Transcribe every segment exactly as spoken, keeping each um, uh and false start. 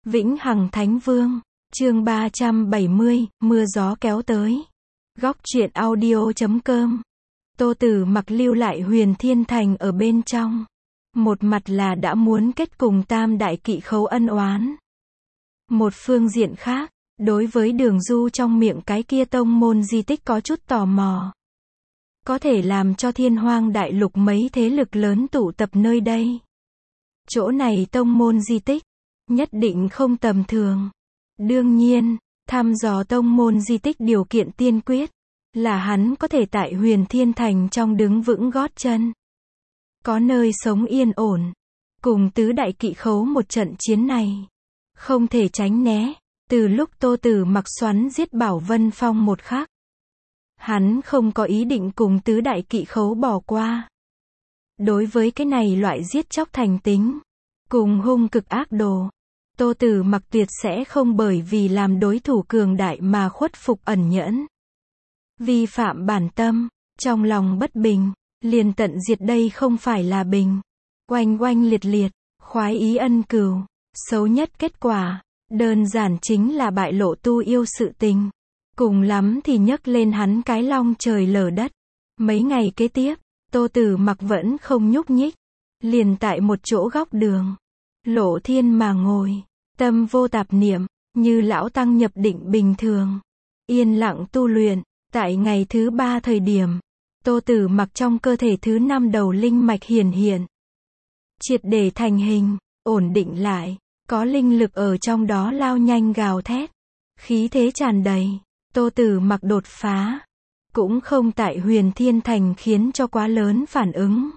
Vĩnh Hằng Thánh Vương, chương ba trăm bảy mươi, mưa gió kéo tới. Góc truyện audio chấm com. Tô Tử Mặc lưu lại Huyền Thiên Thành ở bên trong. Một mặt là đã muốn kết cùng Tam Đại Kỵ Khấu ân oán. Một phương diện khác, đối với Đường Du trong miệng cái kia tông môn di tích có chút tò mò. Có thể làm cho Thiên Hoang Đại Lục mấy thế lực lớn tụ tập nơi đây. Chỗ này tông môn di tích, nhất định không tầm thường. Đương nhiên, thăm dò tông môn di tích điều kiện tiên quyết, là hắn có thể tại Huyền Thiên Thành trong đứng vững gót chân. Có nơi sống yên ổn. Cùng tứ đại kỵ khấu một trận chiến này. Không thể tránh né, từ lúc Tô Tử Mặc xoắn giết Bảo Vân Phong một khắc. Hắn không có ý định cùng tứ đại kỵ khấu bỏ qua. Đối với cái này loại giết chóc thành tính, cùng hung cực ác đồ, Tô Tử Mặc tuyệt sẽ không bởi vì làm đối thủ cường đại mà khuất phục ẩn nhẫn. Vi phạm bản tâm, trong lòng bất bình, liền tận diệt đây không phải là bình. Oanh oanh liệt liệt, khoái ý ân cừu, xấu nhất kết quả, đơn giản chính là bại lộ tu yêu sự tình. Cùng lắm thì nhấc lên hắn cái long trời lở đất. Mấy ngày kế tiếp, Tô Tử Mặc vẫn không nhúc nhích. Liền tại một chỗ góc đường, lộ thiên mà ngồi, tâm vô tạp niệm, như lão tăng nhập định bình thường. Yên lặng tu luyện, tại ngày thứ ba thời điểm, Tô Tử Mặc trong cơ thể thứ năm đầu linh mạch hiển hiện. Triệt để thành hình, ổn định lại, có linh lực ở trong đó lao nhanh gào thét. Khí thế tràn đầy, Tô Tử Mặc đột phá. Cũng không tại Huyền Thiên Thành khiến cho quá lớn phản ứng.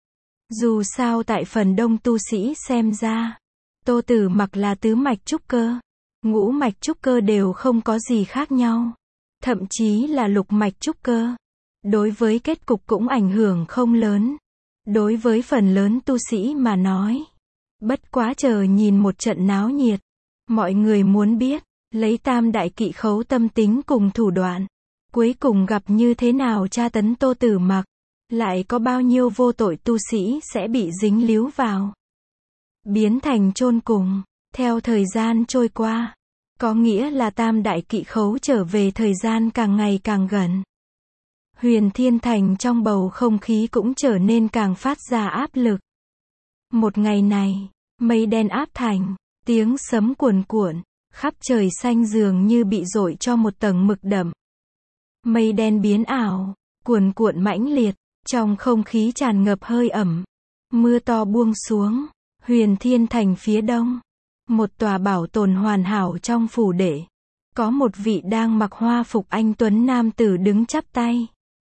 Dù sao tại phần đông tu sĩ xem ra, Tô Tử Mặc là tứ mạch trúc cơ, ngũ mạch trúc cơ đều không có gì khác nhau. Thậm chí là lục mạch trúc cơ. Đối với kết cục cũng ảnh hưởng không lớn. Đối với phần lớn tu sĩ mà nói. Bất quá chờ nhìn một trận náo nhiệt. Mọi người muốn biết, lấy Tam Đại Kỵ Khấu tâm tính cùng thủ đoạn. Cuối cùng gặp như thế nào tra tấn Tô Tử Mặc. Lại có bao nhiêu vô tội tu sĩ sẽ bị dính líu vào. Biến thành chôn cùng. Theo thời gian trôi qua. Có nghĩa là Tam Đại Kỵ Khấu trở về thời gian càng ngày càng gần. Huyền Thiên Thành trong bầu không khí cũng trở nên càng phát ra áp lực. Một ngày này, mây đen áp thành, tiếng sấm cuồn cuộn, khắp trời xanh dường như bị dội cho một tầng mực đậm. Mây đen biến ảo, cuồn cuộn mãnh liệt, trong không khí tràn ngập hơi ẩm. Mưa to buông xuống, Huyền Thiên Thành phía đông. Một tòa bảo tồn hoàn hảo trong phủ đệ. Có một vị đang mặc hoa phục anh tuấn nam tử đứng chắp tay.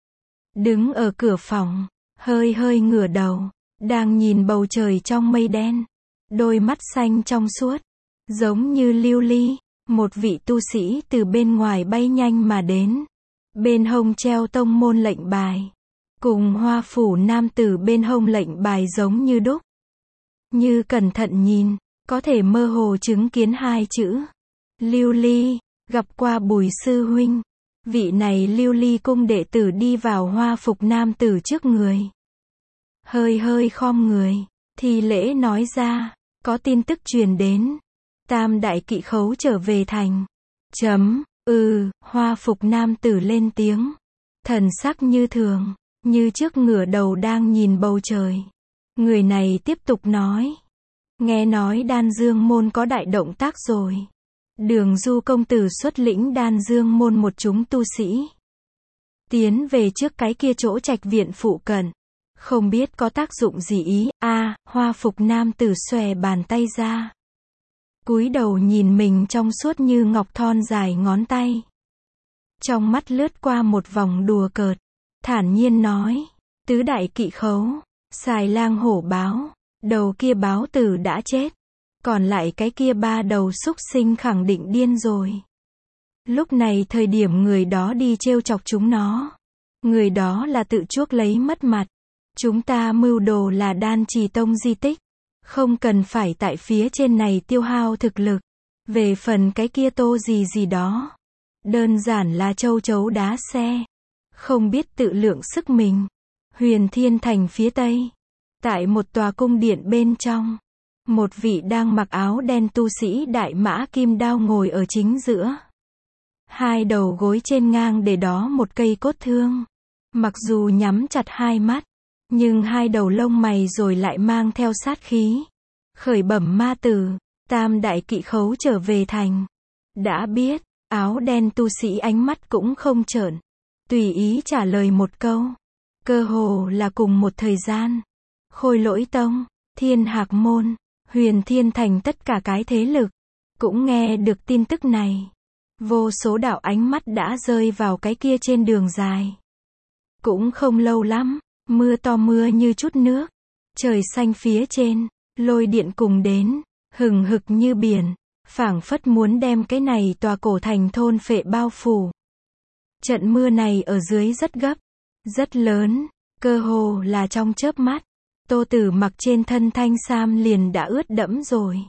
Đứng ở cửa phòng, hơi hơi ngửa đầu, đang nhìn bầu trời trong mây đen. Đôi mắt xanh trong suốt, giống như lưu ly. Một vị tu sĩ từ bên ngoài bay nhanh mà đến. Bên hông treo tông môn lệnh bài. Cùng hoa phủ nam tử bên hông lệnh bài giống như đúc. Như cẩn thận nhìn, có thể mơ hồ chứng kiến hai chữ. Lưu ly, gặp qua Bùi sư huynh. Vị này lưu ly cung đệ tử đi vào hoa phục nam tử trước người. Hơi hơi khom người, thi lễ nói ra, có tin tức truyền đến. Tam Đại Kỵ Khấu trở về thành. Chấm, ừ, hoa phục nam tử lên tiếng. Thần sắc như thường, như trước ngửa đầu đang nhìn bầu trời. Người này tiếp tục nói. Nghe nói Đan Dương môn có đại động tác rồi. Đường Du công tử xuất lĩnh Đan Dương môn một chúng tu sĩ. Tiến về trước cái kia chỗ trạch viện phụ cận. Không biết có tác dụng gì ý. A, à, hoa phục nam tử xòe bàn tay ra. Cúi đầu nhìn mình trong suốt như ngọc thon dài ngón tay. Trong mắt lướt qua một vòng đùa cợt. Thản nhiên nói. Tứ đại kỵ khấu. Xài lang hổ báo. Đầu kia báo tử đã chết. Còn lại cái kia ba đầu súc sinh khẳng định điên rồi. Lúc này thời điểm người đó đi trêu chọc chúng nó. Người đó là tự chuốc lấy mất mặt. Chúng ta mưu đồ là Đan Trì Tông di tích. Không cần phải tại phía trên này tiêu hao thực lực. Về phần cái kia tô gì gì đó. Đơn giản là châu chấu đá xe. Không biết tự lượng sức mình. Huyền Thiên Thành phía tây. Tại một tòa cung điện bên trong. Một vị đang mặc áo đen tu sĩ Đại Mã Kim Đao ngồi ở chính giữa. Hai đầu gối trên ngang để đó một cây cốt thương. Mặc dù nhắm chặt hai mắt, nhưng hai đầu lông mày rồi lại mang theo sát khí. Khởi bẩm ma tử, Tam đại kỵ khấu trở về thành. Đã biết, áo đen tu sĩ ánh mắt cũng không trợn. Tùy ý trả lời một câu. Cơ hồ là cùng một thời gian. Khôi Lỗi Tông, Thiên Hạc Môn, Huyền Thiên Thành tất cả cái thế lực. Cũng nghe được tin tức này. Vô số đạo ánh mắt đã rơi vào cái kia trên đường dài. Cũng không lâu lắm, mưa to mưa như chút nước. Trời xanh phía trên, lôi điện cùng đến, hừng hực như biển, phảng phất muốn đem cái này tòa cổ thành thôn phệ bao phủ. Trận mưa này ở dưới rất gấp, rất lớn, cơ hồ là trong chớp mắt. Tô Tử Mặc trên thân thanh sam liền đã ướt đẫm rồi.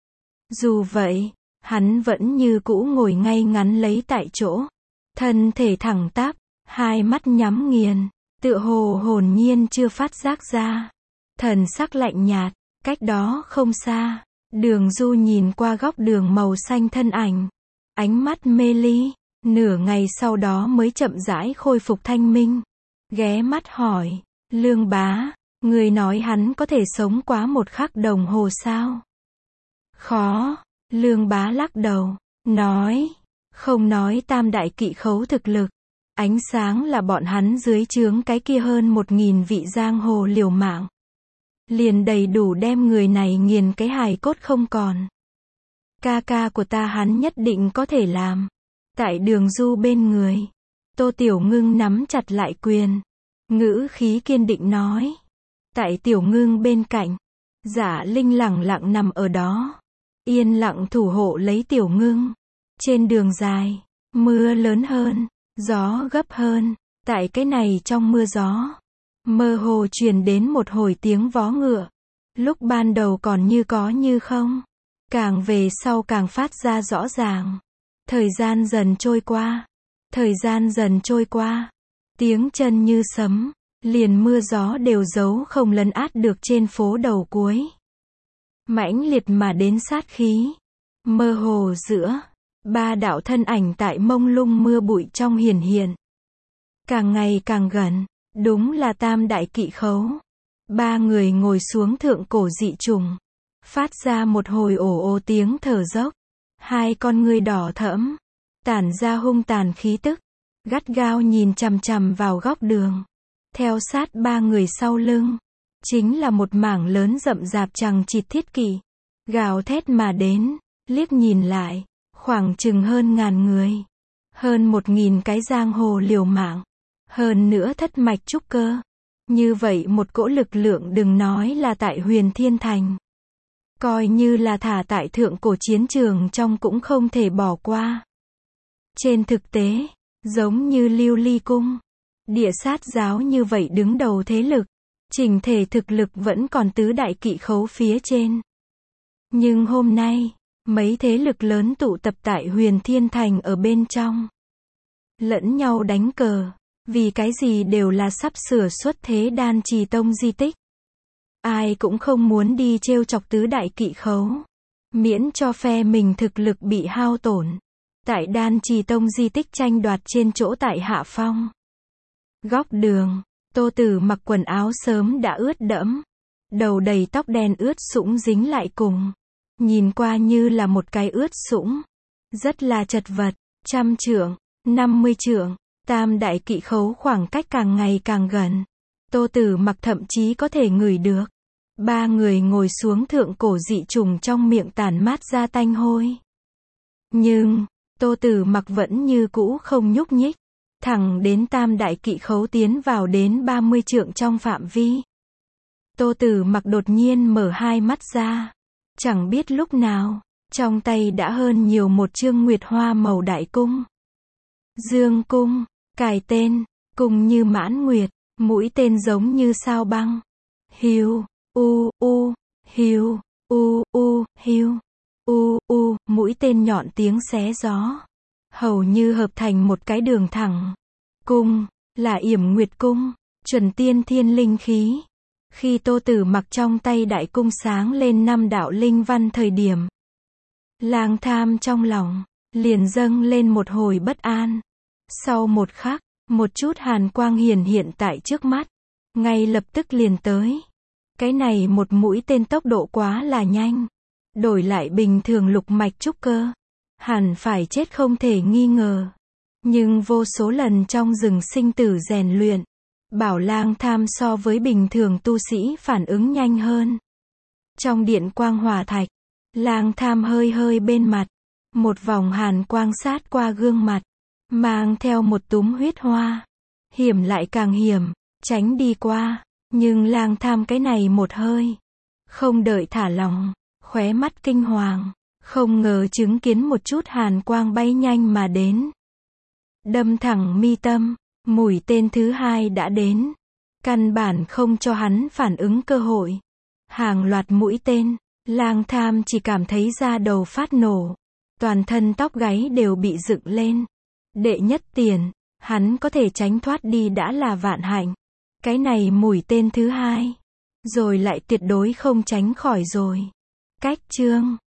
Dù vậy, hắn vẫn như cũ ngồi ngay ngắn lấy tại chỗ. Thân thể thẳng tắp, hai mắt nhắm nghiền, tựa hồ hồn nhiên chưa phát giác ra. Thần sắc lạnh nhạt, cách đó không xa. Đường Du nhìn qua góc đường màu xanh thân ảnh. Ánh mắt mê ly, nửa ngày sau đó mới chậm rãi khôi phục thanh minh. Ghé mắt hỏi, Lương bá, người nói hắn có thể sống quá một khắc đồng hồ sao? Khó, Lương bá lắc đầu, nói, không nói tam đại kỵ khấu thực lực. Ánh sáng là bọn hắn dưới trướng cái kia hơn một nghìn vị giang hồ liều mạng. Liền đầy đủ đem người này nghiền cái hài cốt không còn. Ca ca của ta hắn nhất định có thể làm. Tại Đường Du bên người, Tô Tiểu Ngưng nắm chặt lại quyền. Ngữ khí kiên định nói. Tại Tiểu Ngưng bên cạnh, Dạ Linh lẳng lặng nằm ở đó. Yên lặng thủ hộ lấy Tiểu Ngưng. Trên đường dài, mưa lớn hơn, gió gấp hơn. Tại cái này trong mưa gió, mơ hồ truyền đến một hồi tiếng vó ngựa. Lúc ban đầu còn như có như không. Càng về sau càng phát ra rõ ràng. Thời gian dần trôi qua. Thời gian dần trôi qua. Tiếng chân như sấm. Liền mưa gió đều giấu không lấn át được trên phố đầu cuối. Mãnh liệt mà đến sát khí. Mơ hồ giữa. Ba đạo thân ảnh tại mông lung mưa bụi trong hiển hiện. Càng ngày càng gần. Đúng là tam đại kỵ khấu. Ba người ngồi xuống thượng cổ dị trùng. Phát ra một hồi ồ ồ tiếng thở dốc. Hai con ngươi đỏ thẫm. Tản ra hung tàn khí tức. Gắt gao nhìn chằm chằm vào góc đường. Theo sát ba người sau lưng. Chính là một mảng lớn rậm rạp chằng chịt thiết kỵ. Gào thét mà đến. Liếc nhìn lại. Khoảng chừng hơn ngàn người. Hơn một nghìn cái giang hồ liều mạng. Hơn nữa thất mạch trúc cơ. Như vậy một cỗ lực lượng đừng nói là tại Huyền Thiên Thành. Coi như là thả tại thượng cổ chiến trường trong cũng không thể bỏ qua. Trên thực tế, giống như Lưu Ly Cung, địa sát giáo như vậy đứng đầu thế lực, chỉnh thể thực lực vẫn còn tứ đại kỵ khấu phía trên. Nhưng hôm nay, mấy thế lực lớn tụ tập tại Huyền Thiên Thành ở bên trong. Lẫn nhau đánh cờ. Vì cái gì đều là sắp sửa xuất thế Đan Trì Tông di tích. Ai cũng không muốn đi trêu chọc tứ đại kỵ khấu. Miễn cho phe mình thực lực bị hao tổn. Tại Đan Trì Tông di tích tranh đoạt trên chỗ tại hạ phong. Góc đường, Tô Tử Mặc quần áo sớm đã ướt đẫm. Đầu đầy tóc đen ướt sũng dính lại cùng. Nhìn qua như là một cái ướt sũng. Rất là chật vật, trăm trượng, năm mươi trượng. Tam đại kỵ khấu khoảng cách càng ngày càng gần. Tô Tử Mặc thậm chí có thể ngửi được. Ba người ngồi xuống thượng cổ dị trùng trong miệng tản mát ra tanh hôi. Nhưng, Tô Tử Mặc vẫn như cũ không nhúc nhích. Thẳng đến tam đại kỵ khấu tiến vào đến ba mươi trượng trong phạm vi. Tô Tử Mặc đột nhiên mở hai mắt ra. Chẳng biết lúc nào, trong tay đã hơn nhiều một chương nguyệt hoa màu đại cung. Dương cung. Cài tên, cùng như mãn nguyệt, mũi tên giống như sao băng. Hiu, u, u, hiu, u, u, hiu, u, u, mũi tên nhọn tiếng xé gió. Hầu như hợp thành một cái đường thẳng. Cung, là Yểm Nguyệt cung, chuẩn tiên thiên linh khí. Khi Tô Tử Mặc trong tay đại cung sáng lên năm đạo linh văn thời điểm, Lang Tham trong lòng liền dâng lên một hồi bất an. Sau một khắc, một chút hàn quang hiển hiện tại trước mắt, ngay lập tức liền tới. Cái này một mũi tên tốc độ quá là nhanh, đổi lại bình thường lục mạch trúc cơ, hẳn phải chết không thể nghi ngờ. Nhưng vô số lần trong rừng sinh tử rèn luyện, bảo Lang Tham so với bình thường tu sĩ phản ứng nhanh hơn. Trong điện quang hỏa thạch, Lang Tham hơi hơi bên mặt, một vòng hàn quang sát qua gương mặt, mang theo một túm huyết hoa. Hiểm lại càng hiểm, tránh đi qua, nhưng Lang Tham cái này một hơi, không đợi thả lỏng, khóe mắt kinh hoàng, không ngờ chứng kiến một chút hàn quang bay nhanh mà đến. Đâm thẳng mi tâm, mũi tên thứ hai đã đến, căn bản không cho hắn phản ứng cơ hội. Hàng loạt mũi tên, Lang Tham chỉ cảm thấy da đầu phát nổ, toàn thân tóc gáy đều bị dựng lên. Đệ nhất tiền, hắn có thể tránh thoát đi đã là vạn hạnh. Cái này mũi tên thứ hai, rồi lại tuyệt đối không tránh khỏi rồi. Cách chương